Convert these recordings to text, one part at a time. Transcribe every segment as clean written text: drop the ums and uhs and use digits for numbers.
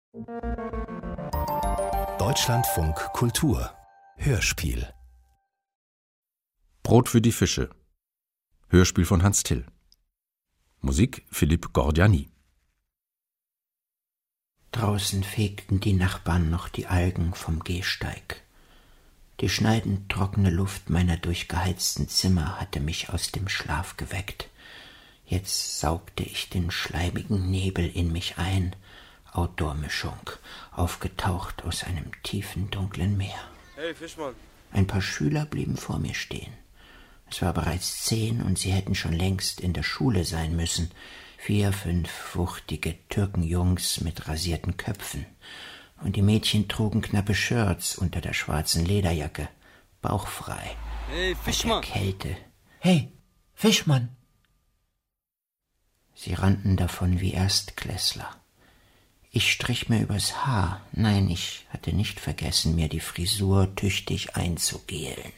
Deutschlandfunk Kultur Hörspiel. Brot für die Fische. Hörspiel von Hans Till. Musik Philippe Gordiani. Draußen fegten die Nachbarn noch die Algen vom Gehsteig. Die schneidend trockene Luft meiner durchgeheizten Zimmer hatte mich aus dem Schlaf geweckt. Jetzt saugte ich den schleimigen Nebel in mich ein, Outdoor-Mischung, aufgetaucht aus einem tiefen, dunklen Meer. Hey, Fischmann. Ein paar Schüler blieben vor mir stehen. Es war bereits 10 und sie hätten schon längst in der Schule sein müssen. 4, 5 wuchtige Türkenjungs mit rasierten Köpfen. Und die Mädchen trugen knappe Shirts unter der schwarzen Lederjacke, bauchfrei. Hey, Fischmann. Bei der Kälte. Hey, Fischmann. Sie rannten davon wie Erstklässler. Ich strich mir übers Haar. Nein, ich hatte nicht vergessen, mir die Frisur tüchtig einzugelen.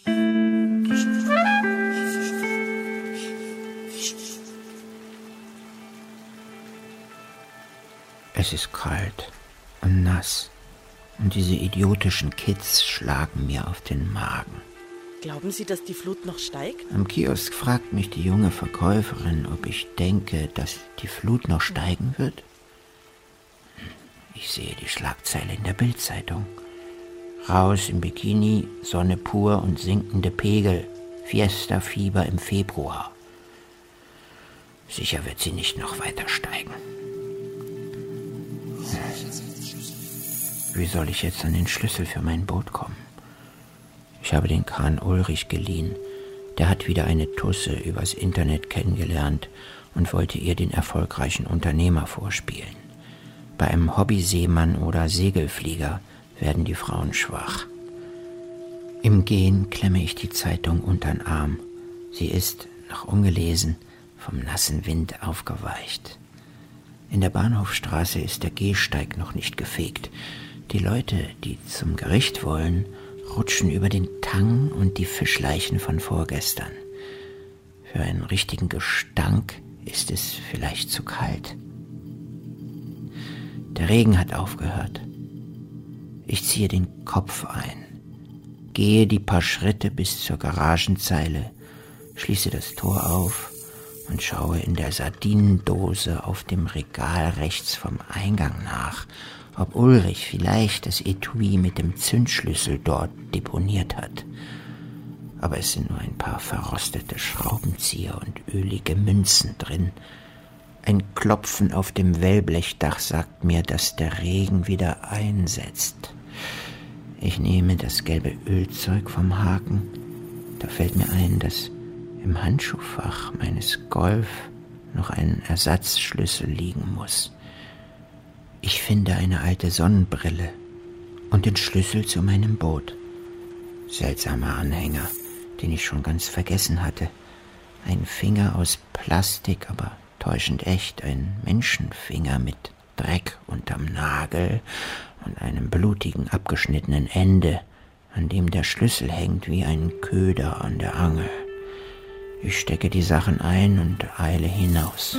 Es ist kalt und nass und diese idiotischen Kids schlagen mir auf den Magen. Glauben Sie, dass die Flut noch steigt? Am Kiosk fragt mich die junge Verkäuferin, ob ich denke, dass die Flut noch steigen wird. Ich sehe die Schlagzeile in der Bild-Zeitung. Raus im Bikini, Sonne pur und sinkende Pegel. Fiesta-Fieber im Februar. Sicher wird sie nicht noch weiter steigen. Wie soll ich jetzt an den Schlüssel für mein Boot kommen? Ich habe den Kahn Ulrich geliehen. Der hat wieder eine Tusse übers Internet kennengelernt und wollte ihr den erfolgreichen Unternehmer vorspielen. Bei einem Hobbyseemann oder Segelflieger werden die Frauen schwach. Im Gehen klemme ich die Zeitung untern Arm. Sie ist, noch ungelesen, vom nassen Wind aufgeweicht. In der Bahnhofstraße ist der Gehsteig noch nicht gefegt. Die Leute, die zum Gericht wollen, rutschen über den Tang und die Fischleichen von vorgestern. Für einen richtigen Gestank ist es vielleicht zu kalt. Der Regen hat aufgehört. Ich ziehe den Kopf ein, gehe die paar Schritte bis zur Garagenzeile, schließe das Tor auf und schaue in der Sardinendose auf dem Regal rechts vom Eingang nach, ob Ulrich vielleicht das Etui mit dem Zündschlüssel dort deponiert hat. Aber es sind nur ein paar verrostete Schraubenzieher und ölige Münzen drin. Ein Klopfen auf dem Wellblechdach sagt mir, dass der Regen wieder einsetzt. Ich nehme das gelbe Ölzeug vom Haken. Da fällt mir ein, dass im Handschuhfach meines Golf noch ein Ersatzschlüssel liegen muss. Ich finde eine alte Sonnenbrille und den Schlüssel zu meinem Boot. Seltsamer Anhänger, den ich schon ganz vergessen hatte. Ein Finger aus Plastik, aber täuschend echt, ein Menschenfinger mit Dreck unterm Nagel und einem blutigen, abgeschnittenen Ende, an dem der Schlüssel hängt wie ein Köder an der Angel. Ich stecke die Sachen ein und eile hinaus.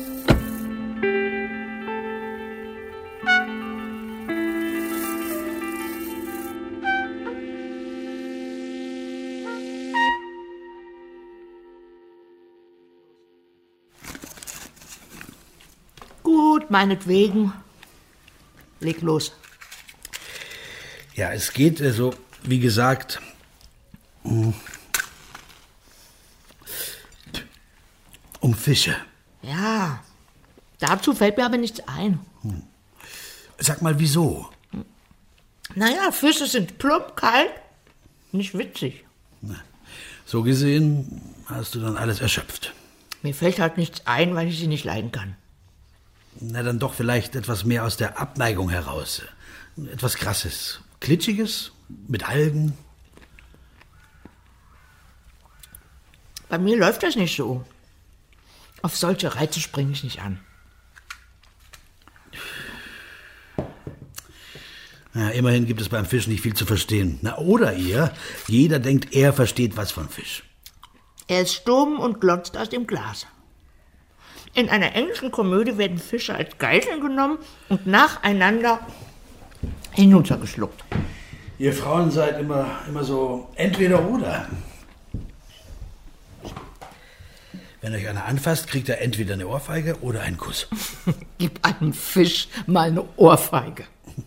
Gut, meinetwegen. Leg los. Ja, es geht also, wie gesagt, um Fische. Ja, dazu fällt mir aber nichts ein. Sag mal, wieso? Naja, Fische sind plump, kalt, nicht witzig. So gesehen hast du dann alles erschöpft. Mir fällt halt nichts ein, weil ich sie nicht leiden kann. Na, dann doch vielleicht etwas mehr aus der Abneigung heraus. Etwas Krasses, Klitschiges, mit Algen. Bei mir läuft das nicht so. Auf solche Reize springe ich nicht an. Ja, immerhin gibt es beim Fisch nicht viel zu verstehen. Na, oder jeder denkt, er versteht was von Fisch. Er ist stumm und glotzt aus dem Glas. In einer englischen Komödie werden Fische als Geiseln genommen und nacheinander hinuntergeschluckt. Ihr Frauen seid immer so entweder oder. Wenn euch einer anfasst, kriegt er entweder eine Ohrfeige oder einen Kuss. Gib einem Fisch mal eine Ohrfeige.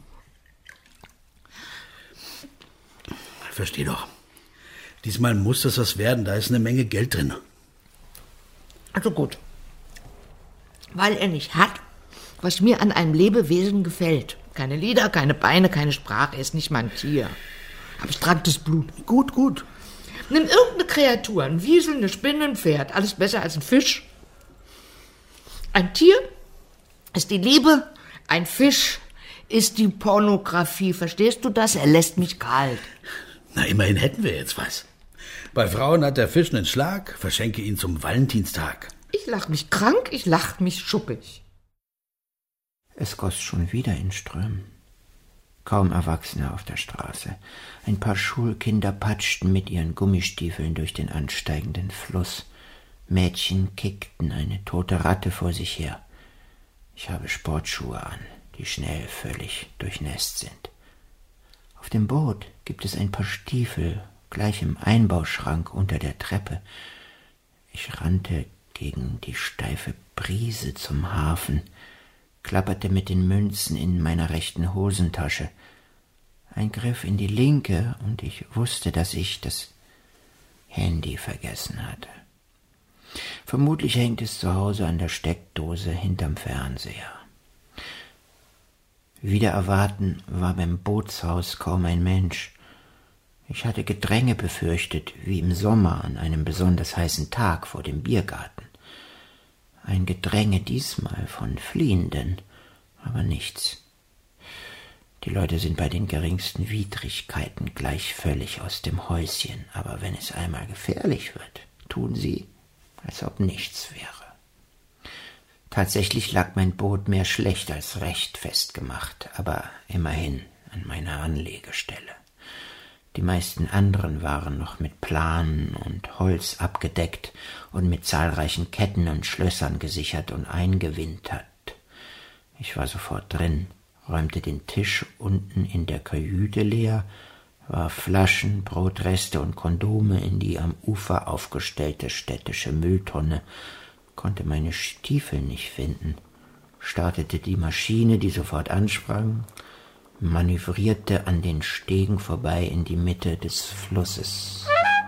Versteh doch. Diesmal muss das was werden, da ist eine Menge Geld drin. Also gut. Weil er nicht hat, was mir an einem Lebewesen gefällt. Keine Lieder, keine Beine, keine Sprache, er ist nicht mal ein Tier. Abstraktes Blut. Gut. Nimm irgendeine Kreatur, ein Wiesel, eine Spinne, ein Pferd. Alles besser als ein Fisch. Ein Tier ist die Liebe, ein Fisch ist die Pornografie. Verstehst du das? Er lässt mich kalt. Na, immerhin hätten wir jetzt was. Bei Frauen hat der Fisch einen Schlag, verschenke ihn zum Valentinstag. Ich lach mich krank, ich lach mich schuppig. Es goss schon wieder in Strömen. Kaum Erwachsene auf der Straße. Ein paar Schulkinder patschten mit ihren Gummistiefeln durch den ansteigenden Fluss. Mädchen kickten eine tote Ratte vor sich her. Ich habe Sportschuhe an, die schnell völlig durchnässt sind. Auf dem Boot gibt es ein paar Stiefel, gleich im Einbauschrank unter der Treppe. Ich rannte gegen die steife Brise zum Hafen, klapperte mit den Münzen in meiner rechten Hosentasche. Ein Griff in die linke, und ich wusste, dass ich das Handy vergessen hatte. Vermutlich hängt es zu Hause an der Steckdose hinterm Fernseher. Wider Erwarten war beim Bootshaus kaum ein Mensch. Ich hatte Gedränge befürchtet, wie im Sommer an einem besonders heißen Tag vor dem Biergarten. Ein Gedränge diesmal von Fliehenden, aber nichts. Die Leute sind bei den geringsten Widrigkeiten gleich völlig aus dem Häuschen, aber wenn es einmal gefährlich wird, tun sie, als ob nichts wäre. Tatsächlich lag mein Boot mehr schlecht als recht festgemacht, aber immerhin an meiner Anlegestelle. Die meisten anderen waren noch mit Planen und Holz abgedeckt und mit zahlreichen Ketten und Schlössern gesichert und eingewintert. Ich war sofort drin, räumte den Tisch unten in der Kajüte leer, warf Flaschen, Brotreste und Kondome in die am Ufer aufgestellte städtische Mülltonne, konnte meine Stiefel nicht finden, startete die Maschine, die sofort ansprang, manövrierte an den Stegen vorbei in die Mitte des Flusses.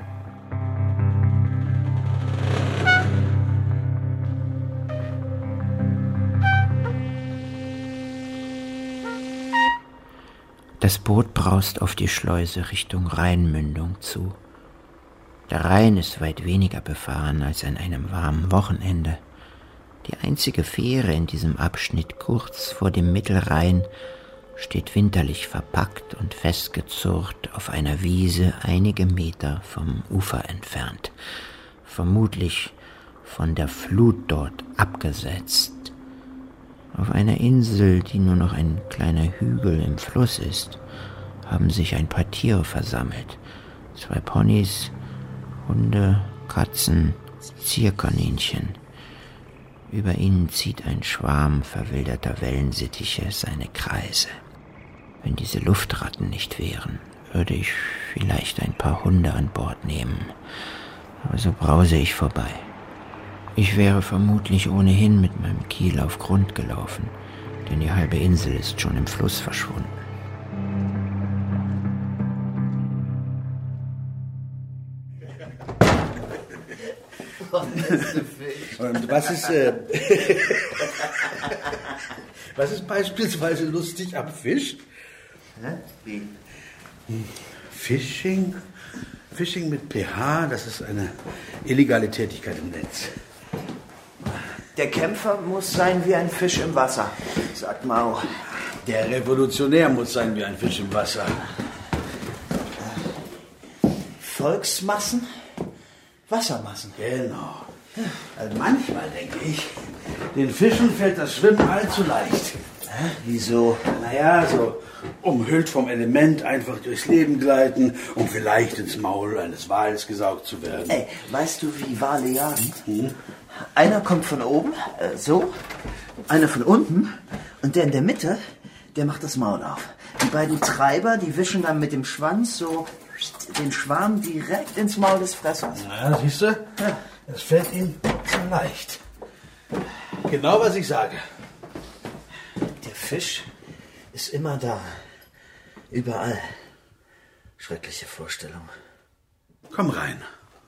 Das Boot braust auf die Schleuse Richtung Rheinmündung zu. Der Rhein ist weit weniger befahren als an einem warmen Wochenende. Die einzige Fähre in diesem Abschnitt kurz vor dem Mittelrhein steht winterlich verpackt und festgezurrt auf einer Wiese einige Meter vom Ufer entfernt, vermutlich von der Flut dort abgesetzt. Auf einer Insel, die nur noch ein kleiner Hügel im Fluss ist, haben sich ein paar Tiere versammelt. 2 Ponys, Hunde, Katzen, Zierkaninchen. Über ihnen zieht ein Schwarm verwilderter Wellensittiche seine Kreise. Wenn diese Luftratten nicht wären, würde ich vielleicht ein paar Hunde an Bord nehmen. Aber so brause ich vorbei. Ich wäre vermutlich ohnehin mit meinem Kiel auf Grund gelaufen, denn die halbe Insel ist schon im Fluss verschwunden. Und was ist beispielsweise lustig am Fisch? Wie? Fishing mit pH, das ist eine illegale Tätigkeit im Netz. Der Kämpfer muss sein wie ein Fisch im Wasser, sagt Mao. Der Revolutionär muss sein wie ein Fisch im Wasser. Volksmassen, Wassermassen. Genau. Also manchmal denke ich, den Fischen fällt das Schwimmen allzu leicht. Wieso? Naja, so umhüllt vom Element einfach durchs Leben gleiten, um vielleicht ins Maul eines Wals gesaugt zu werden. Ey, weißt du, wie Wale jagen? Einer kommt von oben, so, einer von unten und der in der Mitte, der macht das Maul auf. Die beiden Treiber, die wischen dann mit dem Schwanz so den Schwarm direkt ins Maul des Fressers. Na, siehst du? Ja. Das fällt ihm so leicht. Genau, was ich sage. Der Fisch ist immer da. Überall. Schreckliche Vorstellung. Komm rein.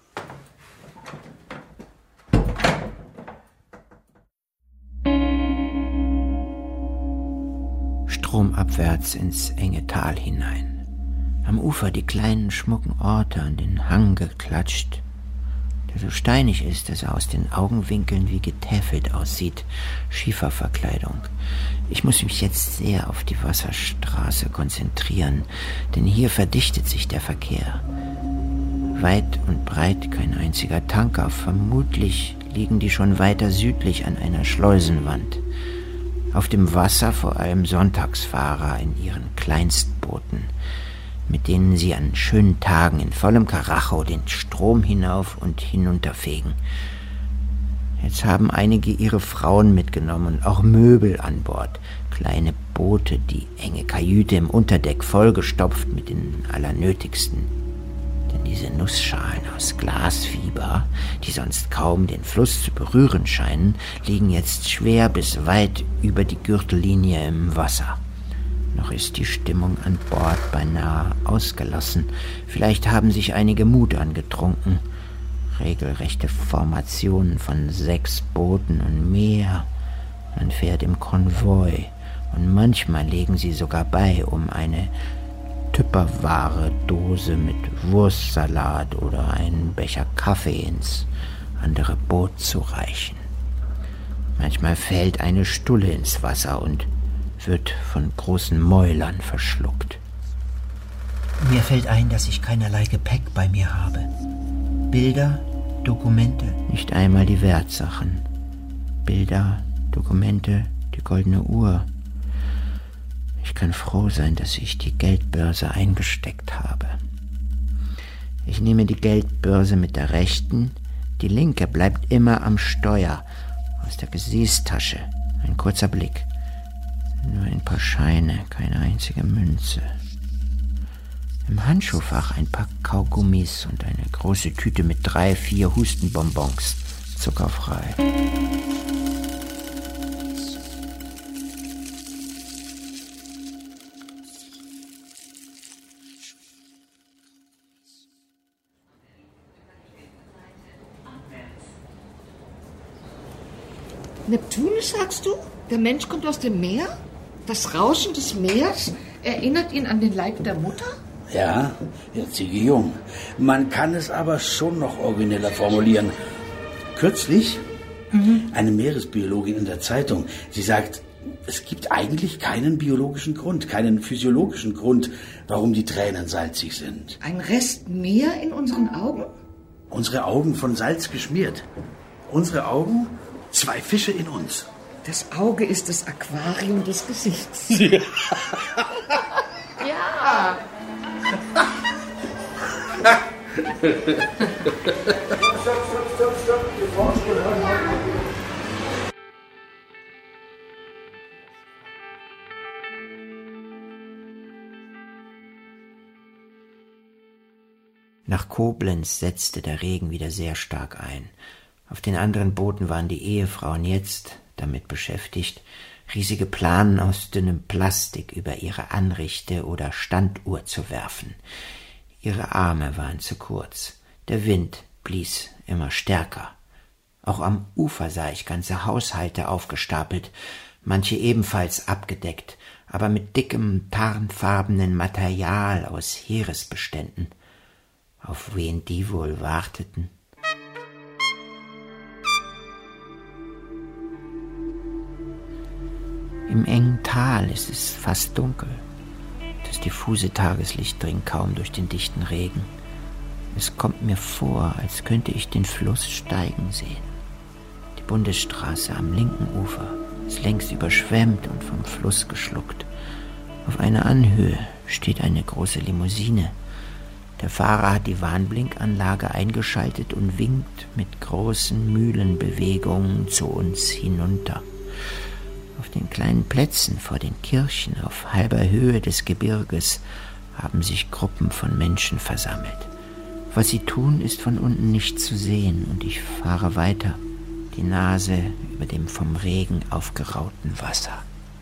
Stromabwärts ins enge Tal hinein. Am Ufer die kleinen schmucken Orte an den Hang geklatscht, der so steinig ist, dass er aus den Augenwinkeln wie getäfelt aussieht. Schieferverkleidung. Ich muss mich jetzt sehr auf die Wasserstraße konzentrieren, denn hier verdichtet sich der Verkehr. Weit und breit kein einziger Tanker. Vermutlich liegen die schon weiter südlich an einer Schleusenwand. Auf dem Wasser vor allem Sonntagsfahrer in ihren Kleinstbooten, mit denen sie an schönen Tagen in vollem Karacho den Strom hinauf und hinunterfegen. Jetzt haben einige ihre Frauen mitgenommen und auch Möbel an Bord. Kleine Boote, die enge Kajüte im Unterdeck vollgestopft mit den Allernötigsten. Denn diese Nussschalen aus Glasfiber, die sonst kaum den Fluss zu berühren scheinen, liegen jetzt schwer bis weit über die Gürtellinie im Wasser. Noch ist die Stimmung an Bord beinahe ausgelassen. Vielleicht haben sich einige Mut angetrunken. Regelrechte Formationen von 6 Booten und mehr. Man fährt im Konvoi und manchmal legen sie sogar bei, um eine Tupperware-Dose mit Wurstsalat oder einen Becher Kaffee ins andere Boot zu reichen. Manchmal fällt eine Stulle ins Wasser und wird von großen Mäulern verschluckt. Mir fällt ein, dass ich keinerlei Gepäck bei mir habe. Bilder, Dokumente, nicht einmal die Wertsachen. Bilder, Dokumente, die goldene Uhr. Ich kann froh sein, dass ich die Geldbörse eingesteckt habe. Ich nehme die Geldbörse mit der rechten, die linke bleibt immer am Steuer, aus der Gesäßtasche. Ein kurzer Blick. Nur ein paar Scheine, keine einzige Münze. Im Handschuhfach ein paar Kaugummis und eine große Tüte mit 3, 4 Hustenbonbons, zuckerfrei. Neptunus, sagst du? Der Mensch kommt aus dem Meer? Das Rauschen des Meers erinnert ihn an den Leib der Mutter? Ja, jetzige Jung. Man kann es aber schon noch origineller formulieren. Kürzlich eine Meeresbiologin in der Zeitung. Sie sagt, es gibt eigentlich keinen biologischen Grund, keinen physiologischen Grund, warum die Tränen salzig sind. Ein Rest Meer in unseren Augen? Unsere Augen von Salz geschmiert. Unsere Augen, 2 Fische in uns. Das Auge ist das Aquarium des Gesichts. Ja. Nach Koblenz setzte der Regen wieder sehr stark ein. Auf den anderen Booten waren die Ehefrauen jetzt damit beschäftigt, riesige Planen aus dünnem Plastik über ihre Anrichte- oder Standuhr zu werfen. Ihre Arme waren zu kurz. Der Wind blies immer stärker. Auch am Ufer sah ich ganze Haushalte aufgestapelt, manche ebenfalls abgedeckt, aber mit dickem, tarnfarbenen Material aus Heeresbeständen. Auf wen die wohl warteten? Im engen Tal ist es fast dunkel. Das diffuse Tageslicht dringt kaum durch den dichten Regen. Es kommt mir vor, als könnte ich den Fluss steigen sehen. Die Bundesstraße am linken Ufer. ist längst überschwemmt und vom Fluss geschluckt. Auf einer Anhöhe steht eine große Limousine. Der Fahrer hat die Warnblinkanlage eingeschaltet und winkt mit großen Mühlenbewegungen zu uns hinunter. Auf den kleinen Plätzen vor den Kirchen auf halber Höhe des Gebirges haben sich Gruppen von Menschen versammelt. Was sie tun, ist von unten nicht zu sehen, und ich fahre weiter, die Nase über dem vom Regen aufgerauten Wasser.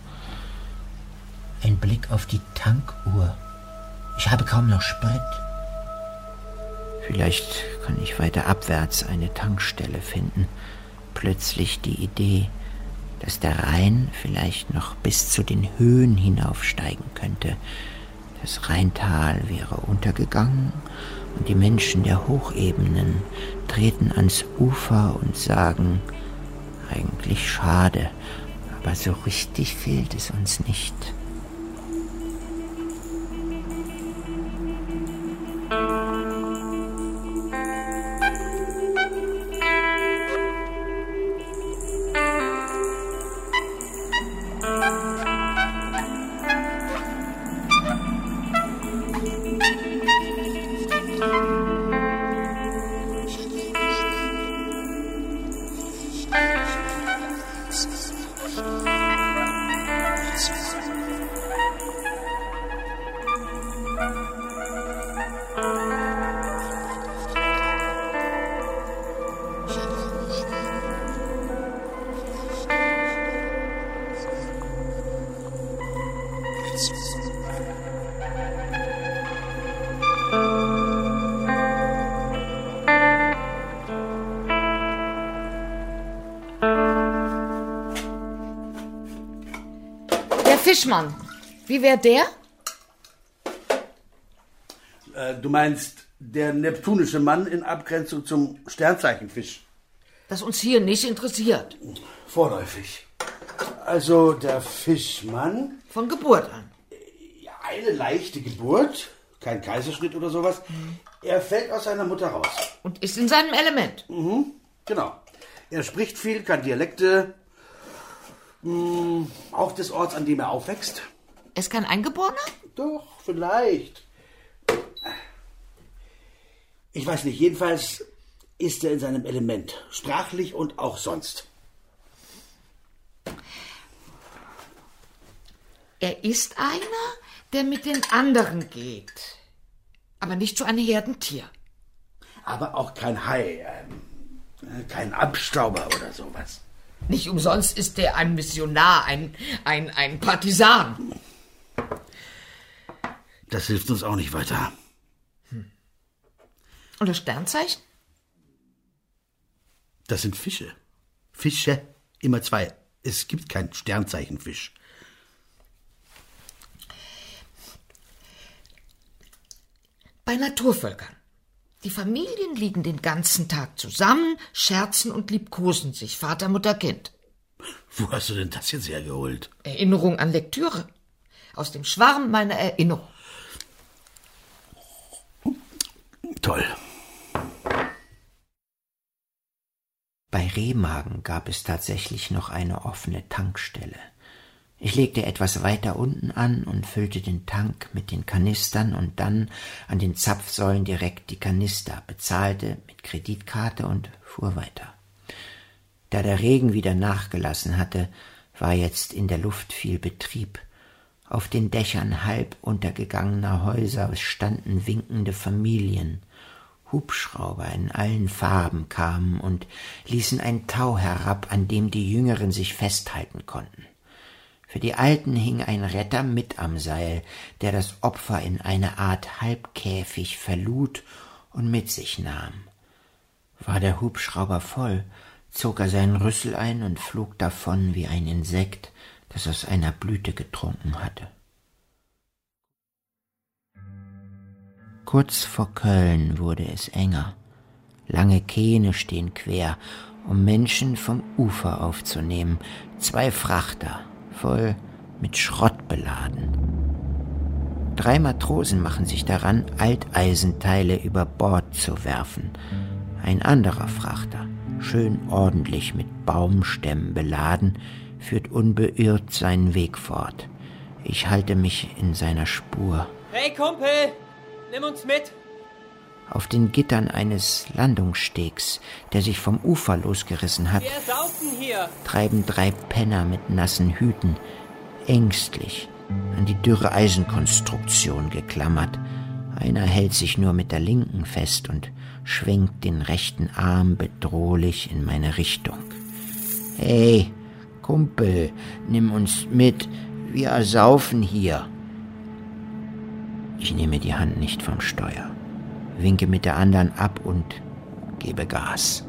Ein Blick auf die Tankuhr. Ich habe kaum noch Sprit. Vielleicht kann ich weiter abwärts eine Tankstelle finden. Plötzlich die Idee, dass der Rhein vielleicht noch bis zu den Höhen hinaufsteigen könnte. Das Rheintal wäre untergegangen und die Menschen der Hochebenen treten ans Ufer und sagen, eigentlich schade, aber so richtig fehlt es uns nicht. Fischmann, wie wäre der? Du meinst der neptunische Mann in Abgrenzung zum Sternzeichenfisch? Das uns hier nicht interessiert. Vorläufig. Also der Fischmann... Von Geburt an. Ja, eine leichte Geburt, kein Kaiserschnitt oder sowas. Er fällt aus seiner Mutter raus. Und ist in seinem Element. Genau. Er spricht viel, kann Dialekte... auch des Orts, an dem er aufwächst. Er ist kein Eingeborener? Doch, vielleicht. Ich weiß nicht, jedenfalls ist er in seinem Element. Sprachlich und auch sonst. Er ist einer, der mit den anderen geht. Aber nicht so ein Herdentier. Aber auch kein Hai, kein Abstauber oder sowas. Nicht umsonst ist er ein Missionar, ein Partisan. Das hilft uns auch nicht weiter. Und das Sternzeichen? Das sind Fische. Fische, immer zwei. Es gibt kein Sternzeichenfisch. Bei Naturvölkern. Die Familien liegen den ganzen Tag zusammen, scherzen und liebkosen sich, Vater, Mutter, Kind. Wo hast du denn das jetzt hergeholt? Erinnerung an Lektüre. Aus dem Schwarm meiner Erinnerung. Toll. Bei Remagen gab es tatsächlich noch eine offene Tankstelle. Ich legte etwas weiter unten an und füllte den Tank mit den Kanistern und dann an den Zapfsäulen direkt die Kanister, bezahlte mit Kreditkarte und fuhr weiter. Da der Regen wieder nachgelassen hatte, war jetzt in der Luft viel Betrieb. Auf den Dächern halb untergegangener Häuser standen winkende Familien. Hubschrauber in allen Farben kamen und ließen ein Tau herab, an dem die Jüngeren sich festhalten konnten. Für die Alten hing ein Retter mit am Seil, der das Opfer in eine Art Halbkäfig verlud und mit sich nahm. War der Hubschrauber voll, zog er seinen Rüssel ein und flog davon wie ein Insekt, das aus einer Blüte getrunken hatte. Kurz vor Köln wurde es enger. Lange Kähne stehen quer, um Menschen vom Ufer aufzunehmen. 2 Frachter, voll mit Schrott beladen. 3 Matrosen machen sich daran, Alteisenteile über Bord zu werfen. Ein anderer Frachter, schön ordentlich mit Baumstämmen beladen, führt unbeirrt seinen Weg fort. Ich halte mich in seiner Spur. Hey Kumpel, nimm uns mit. Auf den Gittern eines Landungsstegs, der sich vom Ufer losgerissen hat, Wir saufen hier. treiben 3 Penner mit nassen Hüten, ängstlich, an die dürre Eisenkonstruktion geklammert. Einer hält sich nur mit der linken fest und schwenkt den rechten Arm bedrohlich in meine Richtung. Hey, Kumpel, nimm uns mit, wir ersaufen hier. Ich nehme die Hand nicht vom Steuer, winke mit der anderen ab und gebe Gas.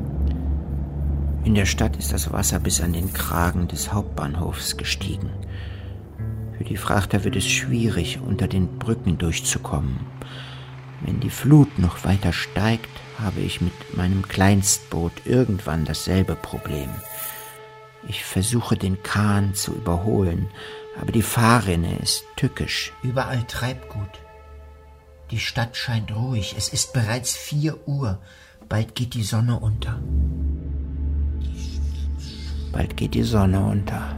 In der Stadt ist das Wasser bis an den Kragen des Hauptbahnhofs gestiegen. Für die Frachter wird es schwierig, unter den Brücken durchzukommen. Wenn die Flut noch weiter steigt, habe ich mit meinem Kleinstboot irgendwann dasselbe Problem. Ich versuche, den Kahn zu überholen, aber die Fahrrinne ist tückisch. Überall Treibgut. Die Stadt scheint ruhig. Es ist bereits 4 Uhr. Bald geht die Sonne unter. Bald geht die Sonne unter.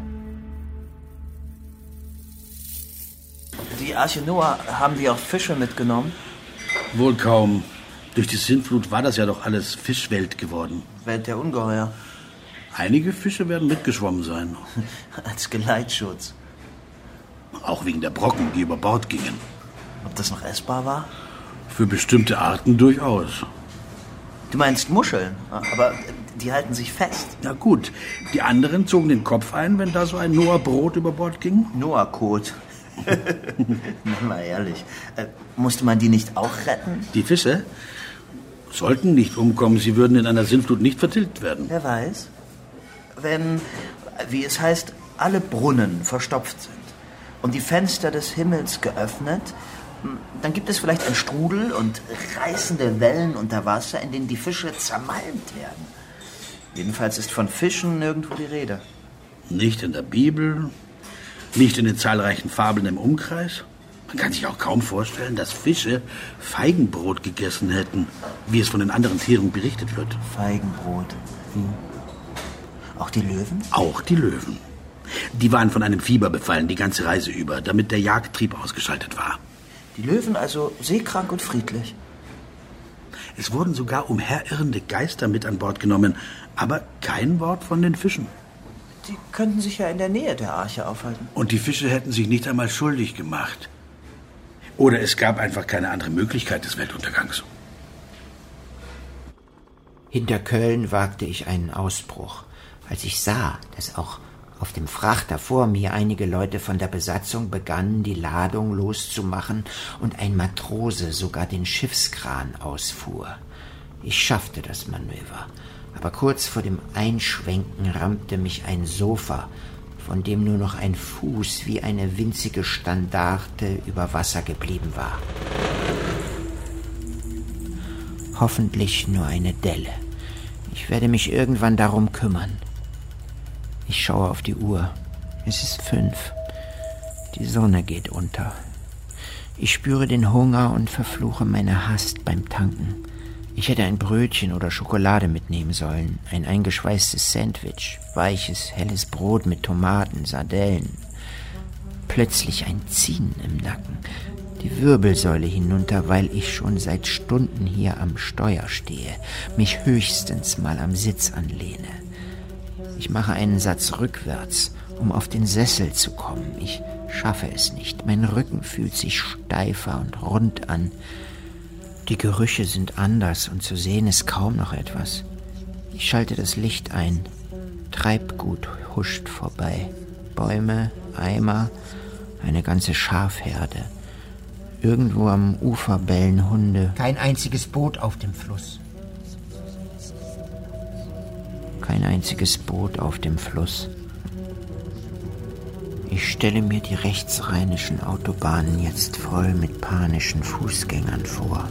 Die Arche Noah, haben die auch Fische mitgenommen? Wohl kaum. Durch die Sintflut war das ja doch alles Fischwelt geworden. Welt der Ungeheuer. Einige Fische werden mitgeschwommen sein. Als Geleitschutz. Auch wegen der Brocken, die über Bord gingen. Ob das noch essbar war? Für bestimmte Arten durchaus. Du meinst Muscheln, aber die halten sich fest. Na gut, die anderen zogen den Kopf ein, wenn da so ein Noah-Brot über Bord ging. Noah-Kot. Mal ehrlich, musste man die nicht auch retten? Die Fische sollten nicht umkommen, sie würden in einer Sintflut nicht vertilgt werden. Wer weiß. Wenn, wie es heißt, alle Brunnen verstopft sind und die Fenster des Himmels geöffnet, dann gibt es vielleicht einen Strudel und reißende Wellen unter Wasser, in denen die Fische zermalmt werden. Jedenfalls ist von Fischen nirgendwo die Rede. Nicht in der Bibel, nicht in den zahlreichen Fabeln im Umkreis. Man kann sich auch kaum vorstellen, dass Fische Feigenbrot gegessen hätten, wie es von den anderen Tieren berichtet wird. Feigenbrot. Auch die Löwen? Auch die Löwen. Die waren von einem Fieber befallen, die ganze Reise über, damit der Jagdtrieb ausgeschaltet war. Die Löwen also seekrank und friedlich. Es wurden sogar umherirrende Geister mit an Bord genommen, aber kein Wort von den Fischen. Die könnten sich ja in der Nähe der Arche aufhalten. Und die Fische hätten sich nicht einmal schuldig gemacht. Oder es gab einfach keine andere Möglichkeit des Weltuntergangs. Hinter Köln wagte ich einen Ausbruch, als ich sah, dass auch auf dem Frachter vor mir einige Leute von der Besatzung begannen, die Ladung loszumachen und ein Matrose sogar den Schiffskran ausfuhr. Ich schaffte das Manöver, aber kurz vor dem Einschwenken rammte mich ein Sofa, von dem nur noch ein Fuß wie eine winzige Standarte über Wasser geblieben war. Hoffentlich nur eine Delle. Ich werde mich irgendwann darum kümmern. Ich schaue auf die Uhr. Es ist 5. Die Sonne geht unter. Ich spüre den Hunger und verfluche meine Hast beim Tanken. Ich hätte ein Brötchen oder Schokolade mitnehmen sollen, ein eingeschweißtes Sandwich, weiches, helles Brot mit Tomaten, Sardellen. Plötzlich ein Ziehen im Nacken, die Wirbelsäule hinunter, weil ich schon seit Stunden hier am Steuer stehe, mich höchstens mal am Sitz anlehne. Ich mache einen Satz rückwärts, um auf den Sessel zu kommen. Ich schaffe es nicht. Mein Rücken fühlt sich steifer und rund an. Die Gerüche sind anders und zu sehen ist kaum noch etwas. Ich schalte das Licht ein. Treibgut huscht vorbei. Bäume, Eimer, eine ganze Schafherde. Irgendwo am Ufer bellen Hunde. Kein einziges Boot auf dem Fluss. Kein einziges Boot auf dem Fluss. Ich stelle mir die rechtsrheinischen Autobahnen jetzt voll mit panischen Fußgängern vor.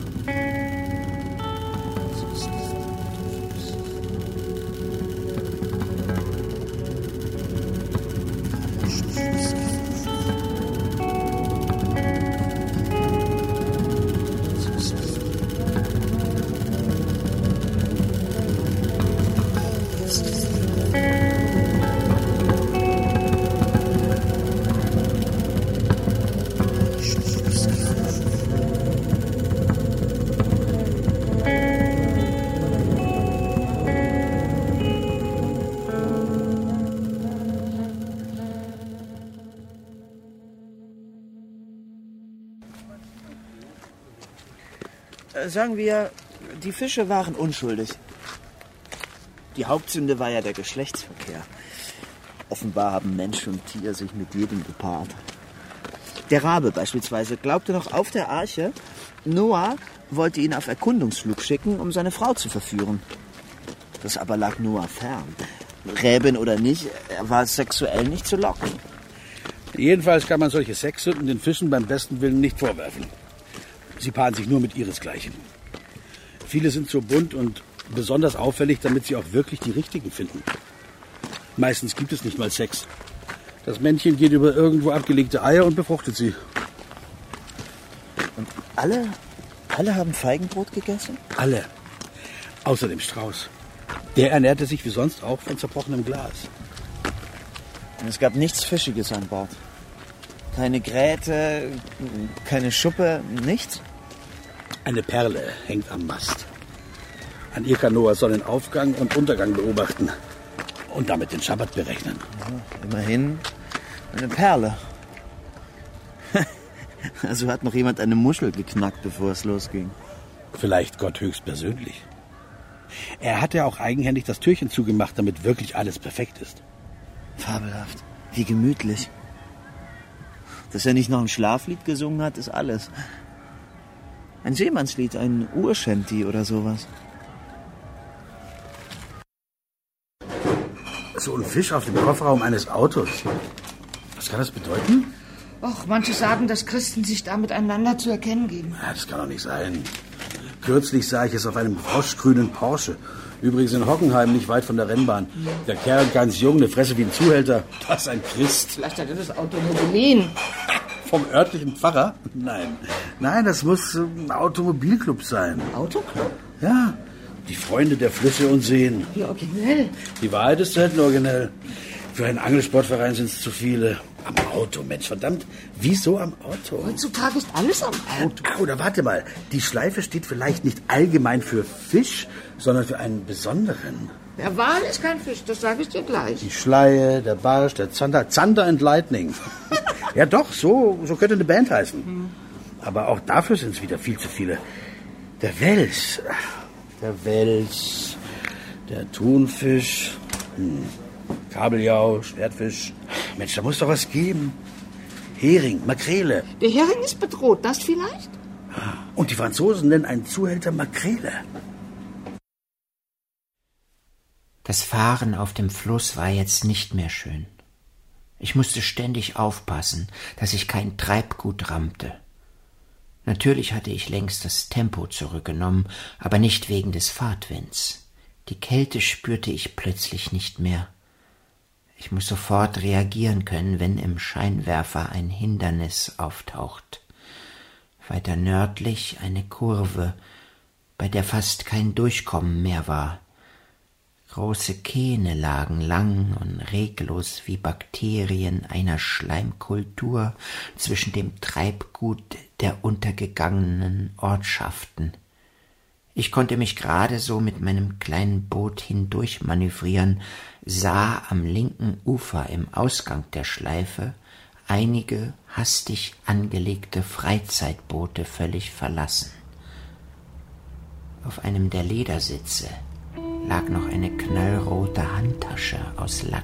Sagen wir, die Fische waren unschuldig. Die Hauptsünde war ja der Geschlechtsverkehr. Offenbar haben Mensch und Tier sich mit jedem gepaart. Der Rabe beispielsweise glaubte noch auf der Arche, Noah wollte ihn auf Erkundungsflug schicken, um seine Frau zu verführen. Das aber lag Noah fern. Räbin oder nicht, er war sexuell nicht zu locken. Jedenfalls kann man solche Sexsünden den Fischen beim besten Willen nicht vorwerfen. Sie paaren sich nur mit ihresgleichen. Viele sind so bunt und besonders auffällig, damit sie auch wirklich die richtigen finden. Meistens gibt es nicht mal Sex. Das Männchen geht über irgendwo abgelegte Eier und befruchtet sie. Und alle haben Feigenbrot gegessen? Alle. Außer dem Strauß. Der ernährte sich wie sonst auch von zerbrochenem Glas. Und es gab nichts Fischiges an Bord. Keine Gräte, keine Schuppe, nichts? Eine Perle hängt am Mast. An ihr kann Noah Sonnenaufgang und Untergang beobachten. Und damit den Schabbat berechnen. Ja, immerhin eine Perle. Also hat noch jemand eine Muschel geknackt, bevor es losging. Vielleicht Gott höchstpersönlich. Er hat ja auch eigenhändig das Türchen zugemacht, damit wirklich alles perfekt ist. Fabelhaft. Wie gemütlich. Dass er nicht noch ein Schlaflied gesungen hat, ist alles. Ein Seemannslied, ein Urshanty oder sowas. So ein Fisch auf dem Kofferraum eines Autos. Was kann das bedeuten? Och, manche sagen, dass Christen sich damit einander zu erkennen geben. Ja, das kann doch nicht sein. Kürzlich sah ich es auf einem froschgrünen Porsche. Übrigens in Hockenheim, nicht weit von der Rennbahn. Der Kerl ganz jung, eine Fresse wie ein Zuhälter. Das ist ein Christ. Vielleicht hat er das Automobilin. Vom örtlichen Pfarrer? Nein, das muss ein Automobilclub sein. Autoclub? Ja, die Freunde der Flüsse und Seen. Wie originell. Die Wahrheit ist selten originell. Für einen Angelsportverein sind es zu viele. Am Auto, Mensch, verdammt. Wieso am Auto? Heutzutage ist alles am Auto. Oder warte mal. Die Schleife steht vielleicht nicht allgemein für Fisch, sondern für einen besonderen. Der Wal ist kein Fisch, das sage ich dir gleich. Die Schleie, der Barsch, der Zander. Zander and Lightning. Ja doch, so könnte eine Band heißen. Aber auch dafür sind es wieder viel zu viele. Der Wels. Der Thunfisch. Kabeljau, Schwertfisch. Mensch, da muss doch was geben. Hering, Makrele. Der Hering ist bedroht, das vielleicht? Und die Franzosen nennen einen Zuhälter Makrele. Das Fahren auf dem Fluss war jetzt nicht mehr schön. Ich musste ständig aufpassen, dass ich kein Treibgut rammte. Natürlich hatte ich längst das Tempo zurückgenommen, aber nicht wegen des Fahrtwinds. Die Kälte spürte ich plötzlich nicht mehr. Ich muss sofort reagieren können, wenn im Scheinwerfer ein Hindernis auftaucht. Weiter nördlich eine Kurve, bei der fast kein Durchkommen mehr war. Große Kähne lagen lang und reglos wie Bakterien einer Schleimkultur zwischen dem Treibgut der untergegangenen Ortschaften. Ich konnte mich gerade so mit meinem kleinen Boot hindurch manövrieren, sah am linken Ufer im Ausgang der Schleife einige hastig angelegte Freizeitboote völlig verlassen. Auf einem der Ledersitze lag noch eine knallrote Handtasche aus Lack.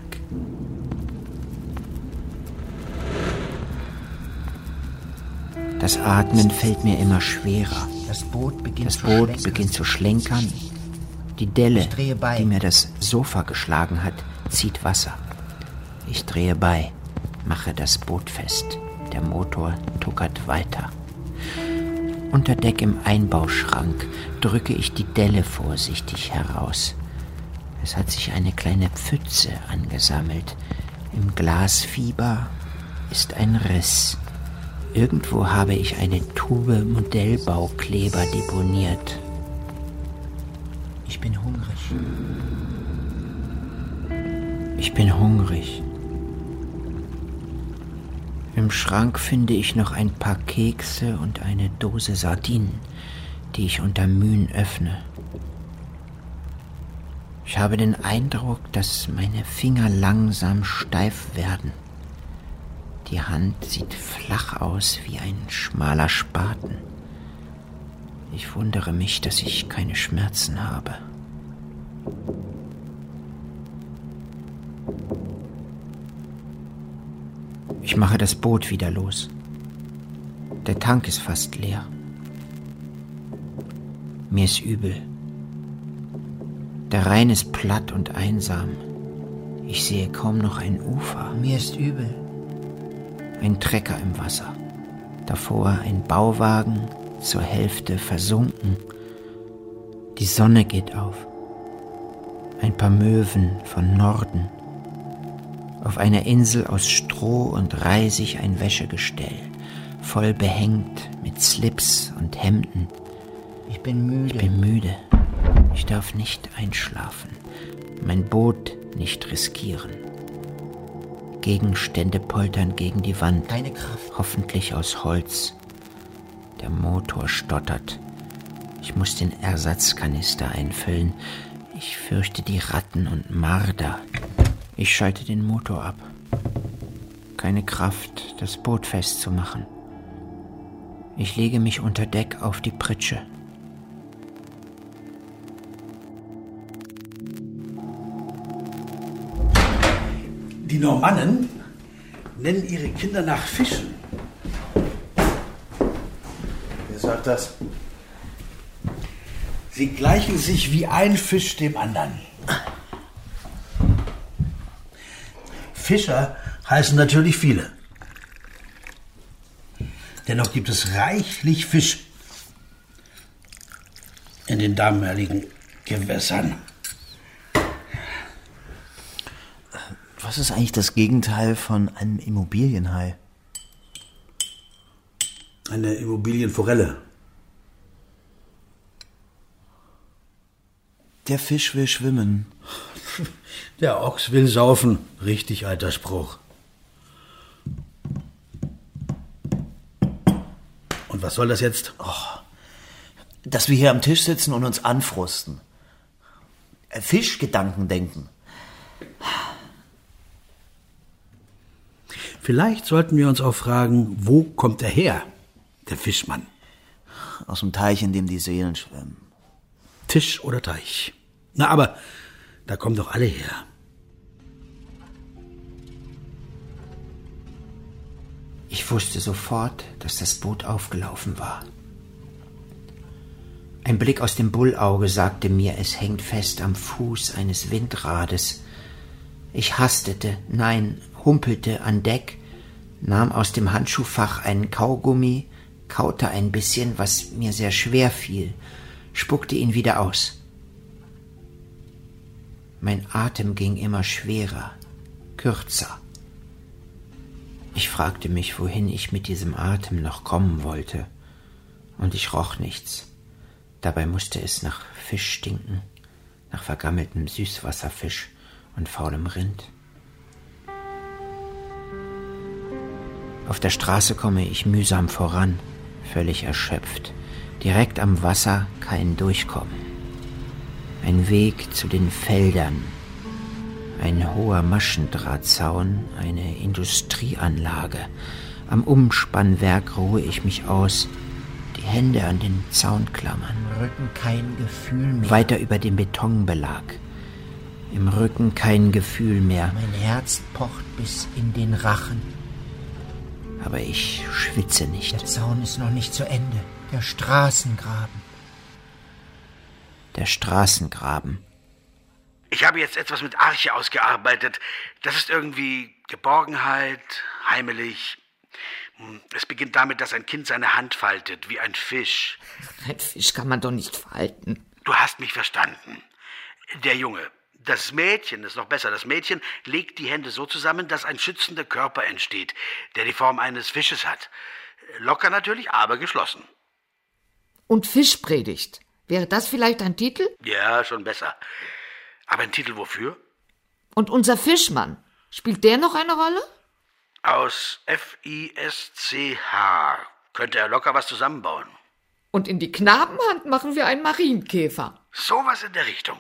Das Atmen fällt mir immer schwerer. Das Boot beginnt zu schlenkern. Die Delle, die mir das Sofa geschlagen hat, zieht Wasser. Ich drehe bei, mache das Boot fest. Der Motor tuckert weiter. Unter Deck im Einbauschrank drücke ich die Delle vorsichtig heraus. Es hat sich eine kleine Pfütze angesammelt. Im Glasfieber ist ein Riss. Irgendwo habe ich eine Tube Modellbaukleber deponiert. Ich bin hungrig. Im Schrank finde ich noch ein paar Kekse und eine Dose Sardinen, die ich unter Mühen öffne. Ich habe den Eindruck, dass meine Finger langsam steif werden. Die Hand sieht flach aus wie ein schmaler Spaten. Ich wundere mich, dass ich keine Schmerzen habe. Ich mache das Boot wieder los. Der Tank ist fast leer. Mir ist übel. Der Rhein ist platt und einsam. Ich sehe kaum noch ein Ufer. Mir ist übel. Ein Trecker im Wasser. Davor ein Bauwagen, zur Hälfte versunken. Die Sonne geht auf. Ein paar Möwen von Norden. Auf einer Insel aus Stroh und Reisig ein Wäschegestell, voll behängt mit Slips und Hemden. Ich bin müde. Ich darf nicht einschlafen, mein Boot nicht riskieren. Gegenstände poltern gegen die Wand. Keine Kraft. Hoffentlich aus Holz. Der Motor stottert. Ich muss den Ersatzkanister einfüllen. Ich fürchte die Ratten und Marder. Ich schalte den Motor ab. Keine Kraft, das Boot festzumachen. Ich lege mich unter Deck auf die Pritsche. Die Normannen nennen ihre Kinder nach Fischen. Wer sagt das? Sie gleichen sich wie ein Fisch dem anderen. Fischer heißen natürlich viele. Dennoch gibt es reichlich Fisch in den damaligen Gewässern. Was ist eigentlich das Gegenteil von einem Immobilienhai? Eine Immobilienforelle. Der Fisch will schwimmen. Der Ochs will saufen. Richtig alter Spruch. Und was soll das jetzt? Dass wir hier am Tisch sitzen und uns anfrusten. Fischgedanken denken. Vielleicht sollten wir uns auch fragen, wo kommt er her, der Fischmann? Aus dem Teich, in dem die Seelen schwimmen. Tisch oder Teich? Na, aber da kommen doch alle her. Ich wusste sofort, dass das Boot aufgelaufen war. Ein Blick aus dem Bullauge sagte mir, es hängt fest am Fuß eines Windrades. Ich hastete, humpelte an Deck, nahm aus dem Handschuhfach einen Kaugummi, kaute ein bisschen, was mir sehr schwer fiel, spuckte ihn wieder aus. Mein Atem ging immer schwerer, kürzer. Ich fragte mich, wohin ich mit diesem Atem noch kommen wollte, und ich roch nichts. Dabei musste es nach Fisch stinken, nach vergammeltem Süßwasserfisch und faulem Rind. Auf der Straße komme ich mühsam voran, völlig erschöpft. Direkt am Wasser kein Durchkommen. Ein Weg zu den Feldern. Ein hoher Maschendrahtzaun, eine Industrieanlage. Am Umspannwerk ruhe ich mich aus, die Hände an den Zaunklammern. Im Rücken kein Gefühl mehr. Weiter über den Betonbelag. Im Rücken kein Gefühl mehr. Mein Herz pocht bis in den Rachen. Aber ich schwitze nicht. Der Zaun ist noch nicht zu Ende. Der Straßengraben. Der Straßengraben. Ich habe jetzt etwas mit Arche ausgearbeitet. Das ist irgendwie Geborgenheit, heimelig. Es beginnt damit, dass ein Kind seine Hand faltet, wie ein Fisch. Ein Fisch kann man doch nicht falten. Du hast mich verstanden. Der Junge. Das Mädchen ist noch besser. Das Mädchen legt die Hände so zusammen, dass ein schützender Körper entsteht, der die Form eines Fisches hat. Locker natürlich, aber geschlossen. Und Fischpredigt. Wäre das vielleicht ein Titel? Ja, schon besser. Aber ein Titel wofür? Und unser Fischmann, spielt der noch eine Rolle? Aus F-I-S-C-H könnte er locker was zusammenbauen. Und in die Knabenhand machen wir einen Marienkäfer. Sowas in der Richtung.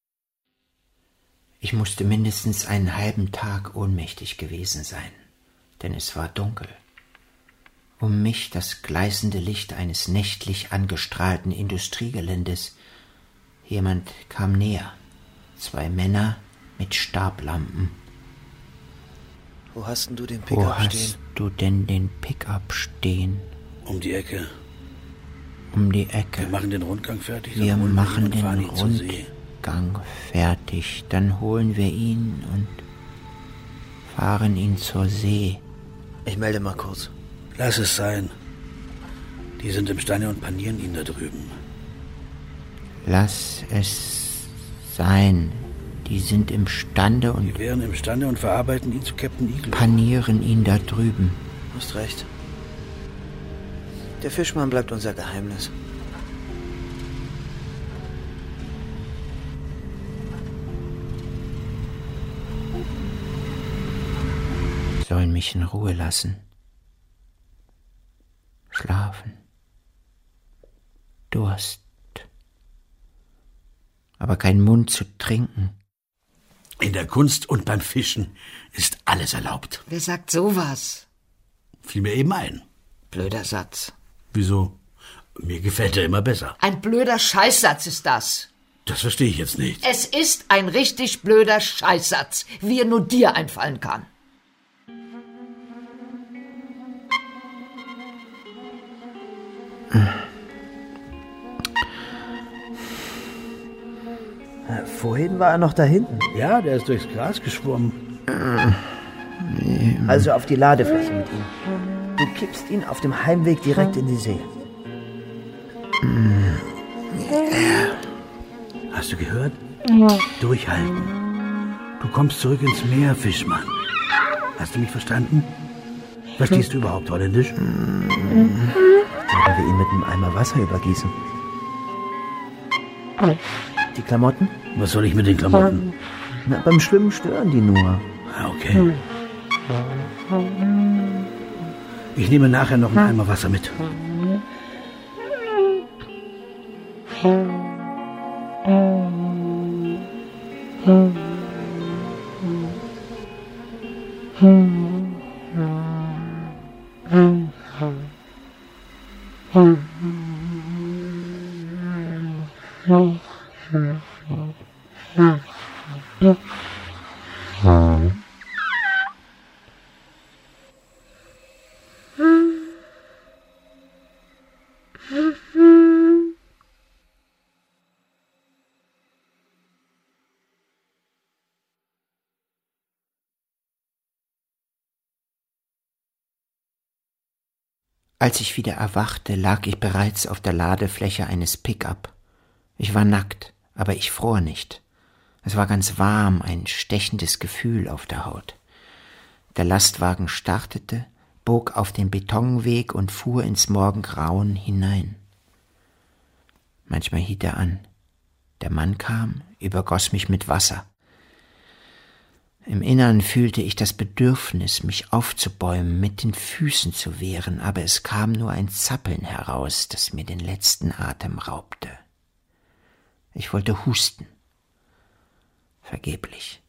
Ich musste mindestens einen halben Tag ohnmächtig gewesen sein, denn es war dunkel. Um mich das gleißende Licht eines nächtlich angestrahlten Industriegeländes. Jemand kam näher. 2 Männer mit Stablampen. Wo hast denn du den Wo Pickup stehen? hast du denn den Pickup stehen? Um die Ecke. Um die Ecke. Wir machen den Rundgang fertig. Wir dann holen machen ihn und den fahren ihn zur See. Rundgang fertig. Dann holen wir ihn und fahren ihn zur See. Ich melde mal kurz. Lass es sein. Die sind imstande und panieren ihn da drüben. Lass es sein. Die sind imstande und Die wären imstande und verarbeiten ihn zu Captain Eagle. panieren ihn da drüben. Du hast recht. Der Fischmann bleibt unser Geheimnis. Sollen mich in Ruhe lassen. Schlafen. Durst. Aber kein Mund zu trinken. In der Kunst und beim Fischen ist alles erlaubt. Wer sagt sowas? Fiel mir eben ein. Blöder Satz. Wieso? Mir gefällt er immer besser. Ein blöder Scheißsatz ist das. Das verstehe ich jetzt nicht. Es ist ein richtig blöder Scheißsatz, wie er nur dir einfallen kann. Vorhin war er noch da hinten. Ja, der ist durchs Gras geschwommen. Also auf die Ladefläche mit ihm. Du kippst ihn auf dem Heimweg direkt in die See. Hast du gehört? Durchhalten. Du kommst zurück ins Meer, Fischmann. Hast du mich verstanden? Verstehst du überhaupt Holländisch? Sollen wir ihn mit einem Eimer Wasser übergießen? Die Klamotten? Was soll ich mit den Klamotten? Na, beim Schwimmen stören die nur. Ah, okay. Ich nehme nachher noch einen Eimer Wasser mit. Als ich wieder erwachte, lag ich bereits auf der Ladefläche eines Pickup. Ich war nackt, aber ich fror nicht. Es war ganz warm, ein stechendes Gefühl auf der Haut. Der Lastwagen startete, bog auf den Betonweg und fuhr ins Morgengrauen hinein. Manchmal hielt er an. Der Mann kam, übergoss mich mit Wasser. Im Innern fühlte ich das Bedürfnis, mich aufzubäumen, mit den Füßen zu wehren, aber es kam nur ein Zappeln heraus, das mir den letzten Atem raubte. Ich wollte husten. Vergeblich.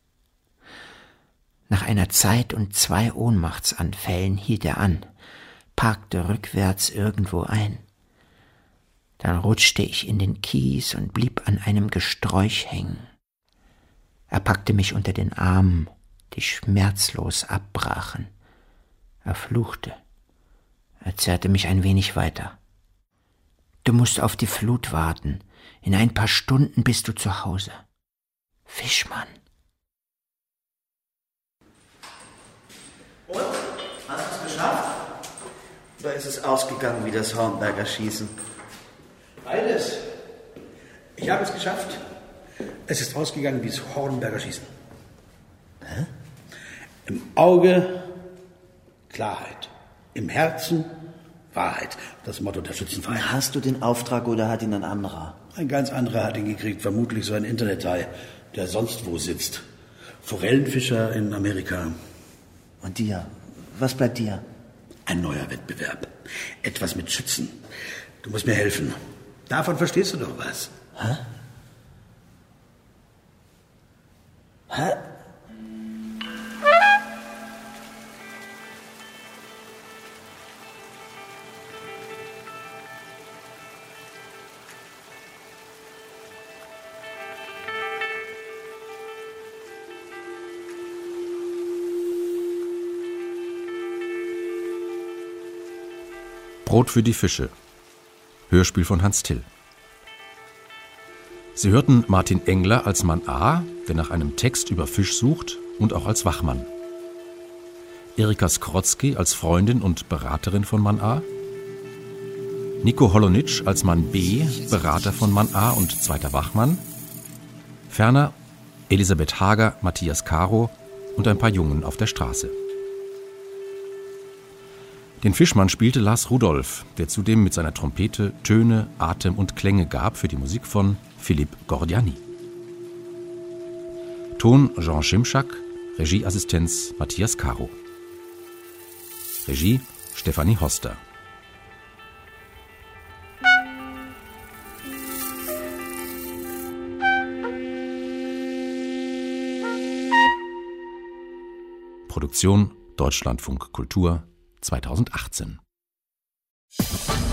Nach einer Zeit und 2 Ohnmachtsanfällen hielt er an, parkte rückwärts irgendwo ein. Dann rutschte ich in den Kies und blieb an einem Gesträuch hängen. Er packte mich unter den Armen, die schmerzlos abbrachen. Er fluchte. Er zerrte mich ein wenig weiter. Du musst auf die Flut warten. In ein paar Stunden bist du zu Hause. Fischmann. Und? Hast du es geschafft? Da ist es ausgegangen wie das Hornberger Schießen. Beides. Ich habe es geschafft. Es ist ausgegangen wie das Hornberger Schießen. Hä? Im Auge Klarheit. Im Herzen Wahrheit. Das Motto der Schützenvereine. Hast du den Auftrag oder hat ihn ein anderer? Ein ganz anderer hat ihn gekriegt. Vermutlich so ein Internethai, der sonst wo sitzt. Forellenfischer in Amerika. Und dir? Was bleibt dir? Ein neuer Wettbewerb. Etwas mit Schützen. Du musst mir helfen. Davon verstehst du doch was. Hä? Hä? Brot für die Fische. Hörspiel von Hans Till. Sie hörten Martin Engler als Mann A, der nach einem Text über Fisch sucht, und auch als Wachmann. Erika Skrotzki als Freundin und Beraterin von Mann A. Nico Holonitsch als Mann B, Berater von Mann A und zweiter Wachmann. Ferner Elisabeth Hager, Matthias Caro und ein paar Jungen auf der Straße. Den Fischmann spielte Lars Rudolph, der zudem mit seiner Trompete Töne, Atem und Klänge gab für die Musik von Philippe Gordiani. Ton Jean Schimschak, Regieassistenz Matthias Caro. Regie Stefanie Hoster. Produktion Deutschlandfunk Kultur 2018.